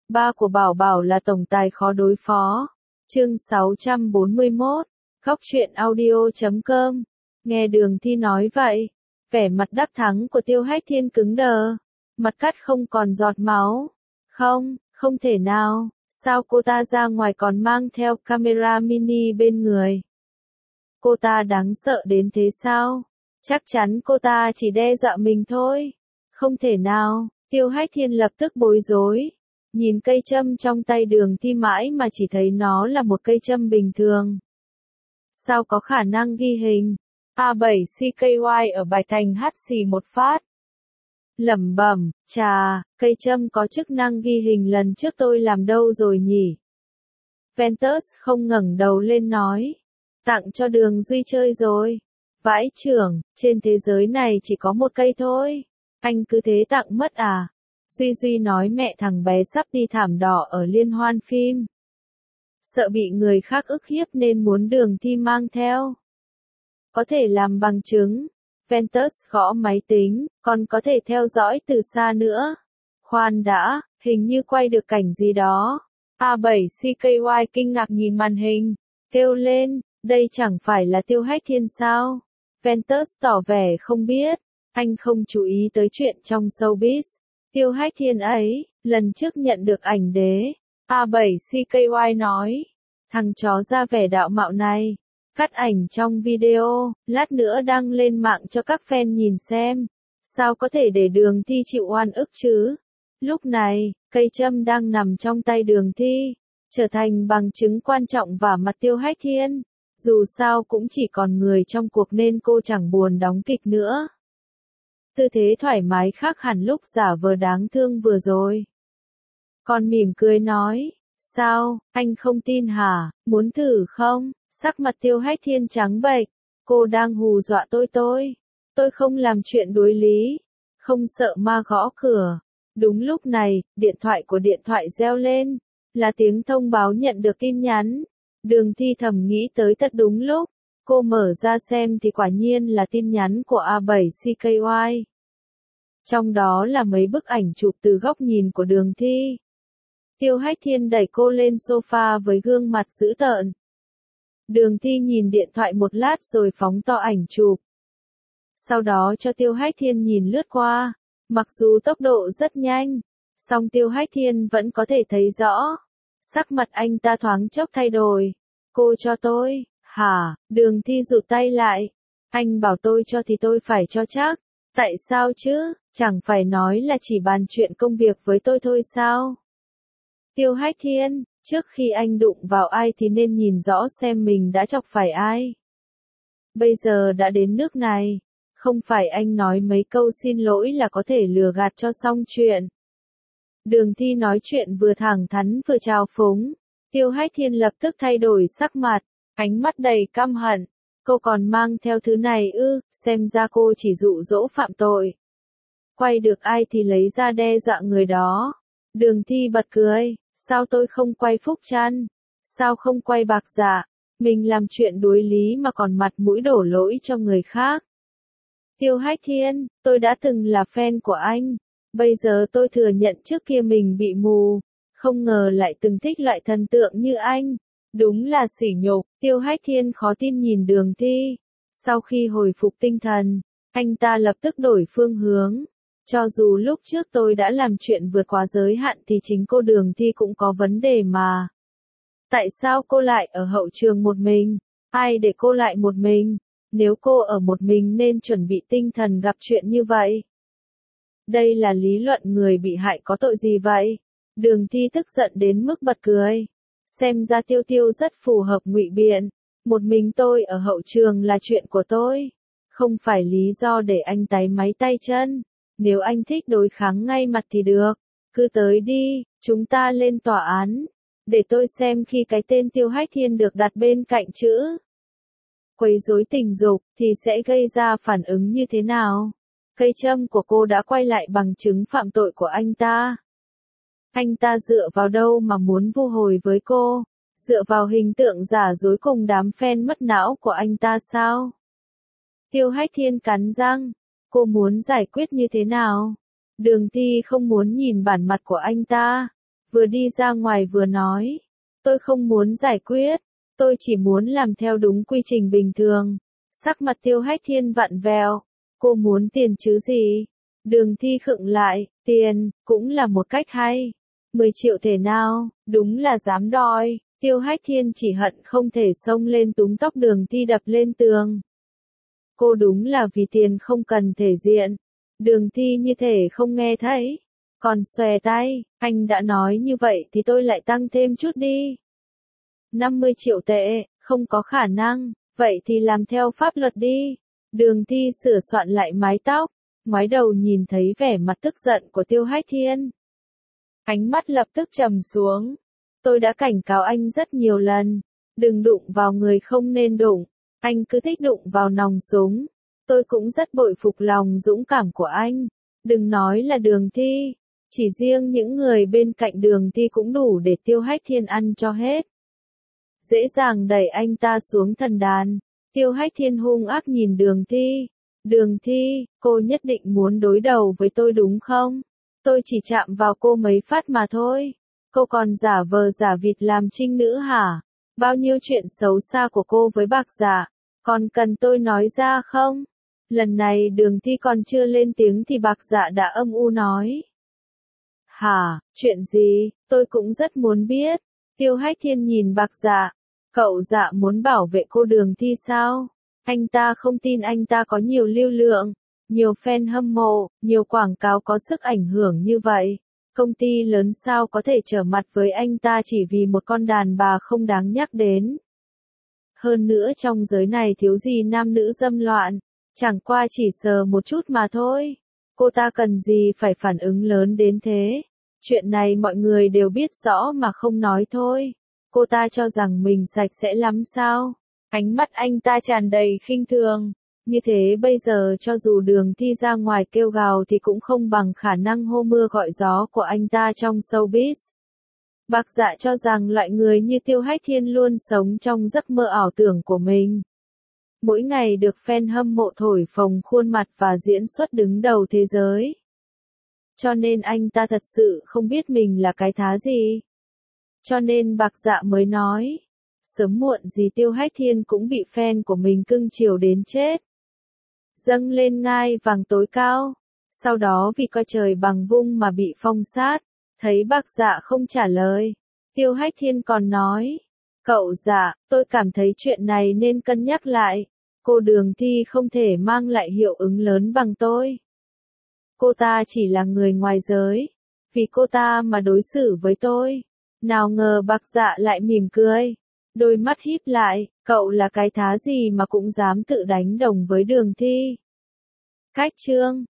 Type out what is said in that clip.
Ba của Bảo Bảo là tổng tài khó đối phó. Chương 641. Góc truyện audio.com. Nghe Đường Thi nói vậy, vẻ mặt đắc thắng của Tiêu Hách Thiên cứng đờ, mặt cắt không còn giọt máu. Không thể nào, sao cô ta ra ngoài còn mang theo camera mini bên người? Cô ta đáng sợ đến thế sao? Chắc chắn cô ta chỉ đe dọa mình thôi. Không thể nào, Tiêu Hách Thiên lập tức bối rối. Nhìn cây châm trong tay Đường Thi mãi mà chỉ thấy nó là một cây châm bình thường. Sao có khả năng ghi hình? A7CKY ở Bạch Thành hắt xì một phát. Lẩm bẩm, chà, cây châm có chức năng ghi hình lần trước tôi làm đâu rồi nhỉ? Ventus không ngẩng đầu lên nói. Tặng cho Đường Duy chơi rồi. Vãi chưởng, trên thế giới này chỉ có một cây thôi. Anh cứ thế tặng mất à? Duy nói mẹ thằng bé sắp đi thảm đỏ ở liên hoan phim. Sợ bị người khác ức hiếp nên muốn Đường Thi mang theo. Có thể làm bằng chứng. Ventus gõ máy tính, còn có thể theo dõi từ xa nữa. Khoan đã, hình như quay được cảnh gì đó. A7CKY kinh ngạc nhìn màn hình, kêu lên, đây chẳng phải là Tiêu Hách Thiên sao? Ventus tỏ vẻ không biết, anh không chú ý tới chuyện trong showbiz. Tiêu Hách Thiên ấy, lần trước nhận được ảnh đế. A7CKY nói, thằng chó ra vẻ đạo mạo này, cắt ảnh trong video, lát nữa đăng lên mạng cho các fan nhìn xem. Sao có thể để Đường Thi chịu oan ức chứ? Lúc này, cây châm đang nằm trong tay Đường Thi, trở thành bằng chứng quan trọng vả mặt Tiêu Hách Thiên. Dù sao cũng chỉ còn người trong cuộc nên cô chẳng buồn đóng kịch nữa. Tư thế thoải mái khác hẳn lúc giả vờ đáng thương vừa rồi. Còn mỉm cười nói, sao, anh không tin hả, muốn thử không? Sắc mặt Tiêu Hách Thiên trắng bệch, cô đang hù dọa tôi không làm chuyện đối lý, không sợ ma gõ cửa. Đúng lúc này, điện thoại reo lên, là tiếng thông báo nhận được tin nhắn. Đường Thi thầm nghĩ tới thật đúng lúc, cô mở ra xem thì quả nhiên là tin nhắn của A7CKY. Trong đó là mấy bức ảnh chụp từ góc nhìn của Đường Thi. Tiêu Hách Thiên đẩy cô lên sofa với gương mặt dữ tợn. Đường Thi nhìn điện thoại một lát rồi phóng to ảnh chụp. Sau đó cho Tiêu Hách Thiên nhìn lướt qua. Mặc dù tốc độ rất nhanh, song Tiêu Hách Thiên vẫn có thể thấy rõ. Sắc mặt anh ta thoáng chốc thay đổi. Cô cho tôi, hả? Đường Thi rụt tay lại. Anh bảo tôi cho thì tôi phải cho chắc. Tại sao chứ? Chẳng phải nói là chỉ bàn chuyện công việc với tôi thôi sao? Tiêu Hách Thiên, trước khi anh đụng vào ai thì nên nhìn rõ xem mình đã chọc phải ai. Bây giờ đã đến nước này, không phải anh nói mấy câu xin lỗi là có thể lừa gạt cho xong chuyện. Đường Thi nói chuyện vừa thẳng thắn vừa trào phúng. Tiêu Hách Thiên lập tức thay đổi sắc mặt, ánh mắt đầy căm hận. Cô còn mang theo thứ này ư? Xem ra cô chỉ dụ dỗ phạm tội. Quay được ai thì lấy ra đe dọa người đó. Đường Thi bật cười, sao tôi không quay Phúc Trăn? Sao không quay Bạc Dạ? Mình làm chuyện đối lý mà còn mặt mũi đổ lỗi cho người khác. Tiêu Hách Thiên, tôi đã từng là fan của anh. Bây giờ tôi thừa nhận trước kia mình bị mù. Không ngờ lại từng thích loại thần tượng như anh. Đúng là sỉ nhục. Tiêu Hách Thiên khó tin nhìn Đường Thi. Sau khi hồi phục tinh thần, anh ta lập tức đổi phương hướng. Cho dù lúc trước tôi đã làm chuyện vượt quá giới hạn thì chính cô Đường Thi cũng có vấn đề mà. Tại sao cô lại ở hậu trường một mình? Ai để cô lại một mình? Nếu cô ở một mình nên chuẩn bị tinh thần gặp chuyện như vậy. Đây là lý luận người bị hại có tội gì vậy? Đường Thi tức giận đến mức bật cười. Xem ra Tiêu Tiêu rất phù hợp ngụy biện. Một mình tôi ở hậu trường là chuyện của tôi. Không phải lý do để anh táy máy tay chân. Nếu anh thích đối kháng ngay mặt thì được. Cứ tới đi, chúng ta lên tòa án. Để tôi xem khi cái tên Tiêu Hách Thiên được đặt bên cạnh chữ quấy rối tình dục thì sẽ gây ra phản ứng như thế nào. Cây châm của cô đã quay lại bằng chứng phạm tội của anh ta. Anh ta dựa vào đâu mà muốn vu hồi với cô? Dựa vào hình tượng giả dối cùng đám fan mất não của anh ta sao? Tiêu Hách Thiên cắn răng. Cô muốn giải quyết như thế nào? Đường Thi không muốn nhìn bản mặt của anh ta. vừa đi ra ngoài vừa nói. Tôi không muốn giải quyết, tôi chỉ muốn làm theo đúng quy trình bình thường. Sắc mặt Tiêu Hách Thiên vặn vẹo. Cô muốn tiền chứ gì? Đường Thi khựng lại, tiền, cũng là một cách hay. 10 triệu thể nào, đúng là dám đòi. Tiêu Hách Thiên chỉ hận không thể xông lên túm tóc Đường Thi đập lên tường. Cô đúng là vì tiền không cần thể diện. Đường Thi như thể không nghe thấy. Còn xòe tay, anh đã nói như vậy thì tôi lại tăng thêm chút đi. 50 triệu tệ, không có khả năng, vậy thì làm theo pháp luật đi. Đường Thi sửa soạn lại mái tóc, ngoái đầu nhìn thấy vẻ mặt tức giận của Tiêu Hách Thiên. Ánh mắt lập tức trầm xuống. Tôi đã cảnh cáo anh rất nhiều lần, đừng đụng vào người không nên đụng, anh cứ thích đụng vào nòng súng. Tôi cũng rất bội phục lòng dũng cảm của anh, đừng nói là Đường Thi, chỉ riêng những người bên cạnh Đường Thi cũng đủ để Tiêu Hách Thiên ăn cho hết. Dễ dàng đẩy anh ta xuống thần đàn. Tiêu Hách Thiên hung ác nhìn Đường Thi. Đường Thi, cô nhất định muốn đối đầu với tôi đúng không? Tôi chỉ chạm vào cô mấy phát mà thôi. Cô còn giả vờ giả vịt làm trinh nữ hả? Bao nhiêu chuyện xấu xa của cô với Bạc Dạ, còn cần tôi nói ra không? Lần này Đường Thi còn chưa lên tiếng thì Bạc Dạ đã âm u nói. Hả, chuyện gì, tôi cũng rất muốn biết. Tiêu Hách Thiên nhìn Bạc Dạ. Cậu Dạ muốn bảo vệ cô Đường Thi sao? Anh ta không tin anh ta có nhiều lưu lượng, nhiều fan hâm mộ, nhiều quảng cáo có sức ảnh hưởng như vậy. Công ty lớn sao có thể trở mặt với anh ta chỉ vì một con đàn bà không đáng nhắc đến. Hơn nữa trong giới này thiếu gì nam nữ dâm loạn, chẳng qua chỉ sờ một chút mà thôi. Cô ta cần gì phải phản ứng lớn đến thế? Chuyện này mọi người đều biết rõ mà không nói thôi. Cô ta cho rằng mình sạch sẽ lắm sao? Ánh mắt anh ta tràn đầy khinh thường. Như thế bây giờ cho dù Đường Thi ra ngoài kêu gào thì cũng không bằng khả năng hô mưa gọi gió của anh ta trong showbiz. Bạc Dạ cho rằng loại người như Tiêu Hách Thiên luôn sống trong giấc mơ ảo tưởng của mình. Mỗi ngày được fan hâm mộ thổi phồng khuôn mặt và diễn xuất đứng đầu thế giới. Cho nên anh ta thật sự không biết mình là cái thá gì. Cho nên Bạc Dạ mới nói, sớm muộn gì Tiêu Hách Thiên cũng bị fan của mình cưng chiều đến chết. Dâng lên ngai vàng tối cao, sau đó vì coi trời bằng vung mà bị phong sát. Thấy Bạc Dạ không trả lời, Tiêu Hách Thiên còn nói, cậu Dạ, tôi cảm thấy chuyện này nên cân nhắc lại. Cô Đường Thi không thể mang lại hiệu ứng lớn bằng tôi. Cô ta chỉ là người ngoài giới, vì cô ta mà đối xử với tôi. Nào ngờ Bạc Dạ lại mỉm cười, đôi mắt híp lại, cậu là cái thá gì mà cũng dám tự đánh đồng với Đường Thi. Cách chương